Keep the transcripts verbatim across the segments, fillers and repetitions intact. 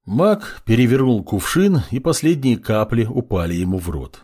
Маг перевернул кувшин, и последние капли упали ему в рот.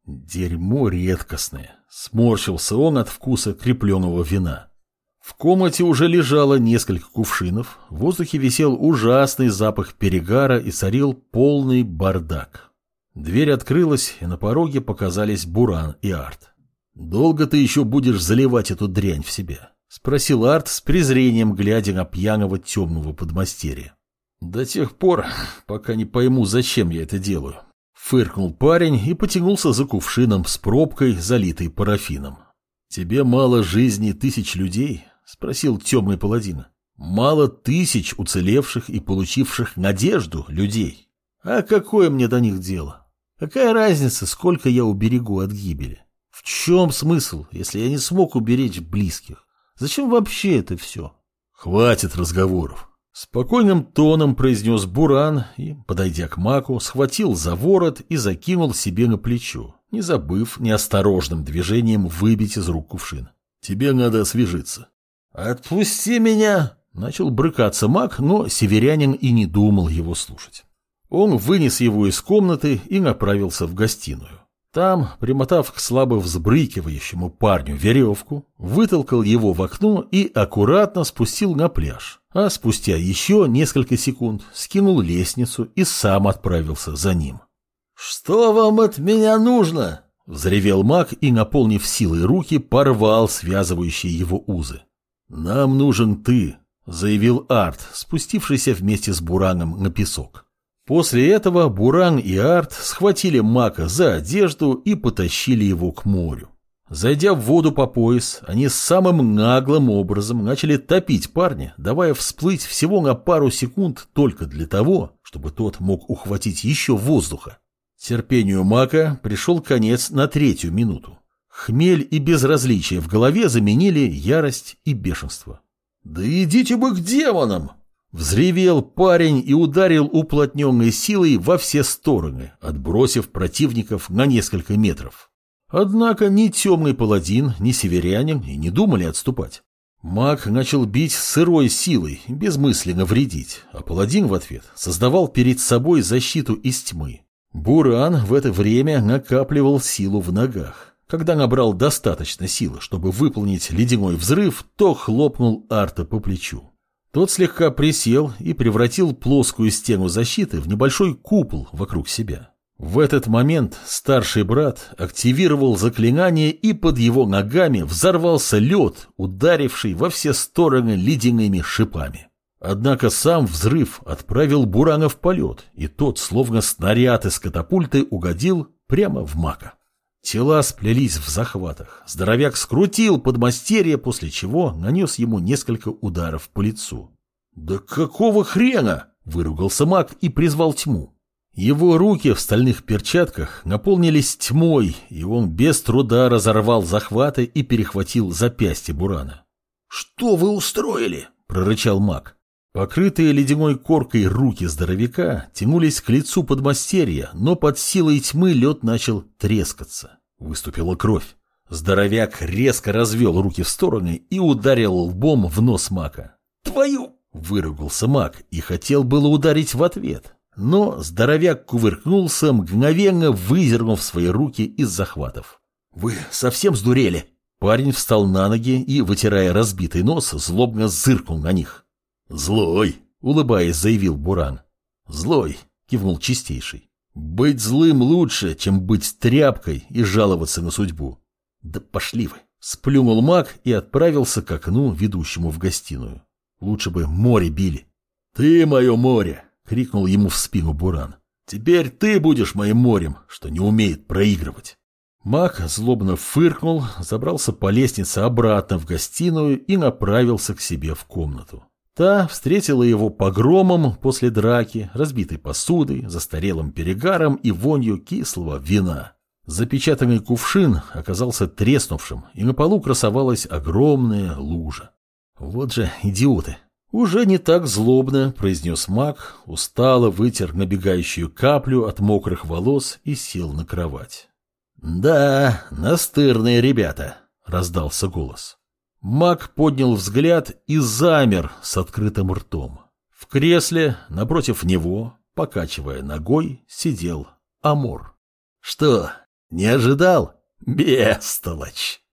Дерьмо редкостное. Сморщился он от вкуса крепленого вина. В комнате уже лежало несколько кувшинов, в воздухе висел ужасный запах перегара и царил полный бардак. Дверь открылась, и на пороге показались Буран и Арт. «Долго ты еще будешь заливать эту дрянь в себя?» — спросил Арт с презрением, глядя на пьяного темного подмастерья. «До тех пор, пока не пойму, зачем я это делаю». Фыркнул парень и потянулся за кувшином с пробкой, залитой парафином. «Тебе мало жизни тысяч людей?» — спросил темный паладин. «Мало тысяч уцелевших и получивших надежду людей? А какое мне до них дело? Какая разница, сколько я уберегу от гибели? В чем смысл, если я не смог уберечь близких? Зачем вообще это все?» «Хватит разговоров!» Спокойным тоном произнес Буран и, подойдя к Маку, схватил за ворот и закинул себе на плечо, не забыв неосторожным движением выбить из рук кувшин. «Тебе надо освежиться». «Отпусти меня!» — начал брыкаться Мак, но северянин и не думал его слушать. Он вынес его из комнаты и направился в гостиную. Там, примотав к слабо взбрыкивающему парню веревку, вытолкал его в окно и аккуратно спустил на пляж, а спустя еще несколько секунд скинул лестницу и сам отправился за ним. «Что вам от меня нужно?» — взревел маг и, наполнив силой руки, порвал связывающие его узы. «Нам нужен ты», — заявил Арт, спустившийся вместе с Бураном на песок. После этого Буран и Арт схватили Мака за одежду и потащили его к морю. Зайдя в воду по пояс, они самым наглым образом начали топить парня, давая всплыть всего на пару секунд только для того, чтобы тот мог ухватить еще воздуха. Терпению Мака пришел конец на третью минуту. Хмель и безразличие в голове заменили ярость и бешенство. «Да идите вы к демонам!» Взревел парень и ударил уплотненной силой во все стороны, отбросив противников на несколько метров. Однако ни темный паладин, ни северянин и не думали отступать. Маг начал бить с сырой силой, безмысленно вредить, а паладин в ответ создавал перед собой защиту из тьмы. Буран в это время накапливал силу в ногах. Когда набрал достаточно силы, чтобы выполнить ледяной взрыв, то хлопнул Арта по плечу. Тот слегка присел и превратил плоскую стену защиты в небольшой купол вокруг себя. В этот момент старший брат активировал заклинание, и под его ногами взорвался лед, ударивший во все стороны ледяными шипами. Однако сам взрыв отправил Бурана в полет, и тот, словно снаряд из катапульты, угодил прямо в Мака. Тела сплелись в захватах. Здоровяк скрутил подмастерье, после чего нанес ему несколько ударов по лицу. «Да какого хрена?» — выругался маг и призвал тьму. Его руки в стальных перчатках наполнились тьмой, и он без труда разорвал захваты и перехватил запястье Бурана. «Что вы устроили?» — прорычал маг. Покрытые ледяной коркой руки здоровяка тянулись к лицу подмастерья, но под силой тьмы лед начал трескаться. Выступила кровь. Здоровяк резко развел руки в стороны и ударил лбом в нос мака. «Твою!» — выругался маг и хотел было ударить в ответ. Но здоровяк кувыркнулся, мгновенно выдернув свои руки из захватов. «Вы совсем сдурели?» Парень встал на ноги и, вытирая разбитый нос, злобно зыркнул на них. «Злой!» — улыбаясь, заявил Буран. «Злой!» — кивнул Чистейший. «Быть злым лучше, чем быть тряпкой и жаловаться на судьбу». «Да пошли вы!» — сплюнул маг и отправился к окну, ведущему в гостиную. «Лучше бы море били». «Ты мое море!» — крикнул ему в спину Буран. «Теперь ты будешь моим морем, что не умеет проигрывать». Маг злобно фыркнул, забрался по лестнице обратно в гостиную и направился к себе в комнату. Та встретила его погромом после драки, разбитой посудой, застарелым перегаром и вонью кислого вина. Запечатанный кувшин оказался треснувшим, и на полу красовалась огромная лужа. «Вот же идиоты!» «Уже не так злобно», — произнес маг, устало вытер набегающую каплю от мокрых волос и сел на кровать. «Да, настырные ребята», — раздался голос. Маг поднял взгляд и замер с открытым ртом. В кресле напротив него, покачивая ногой, сидел Амур. «Что, не ожидал? Бестолочь!»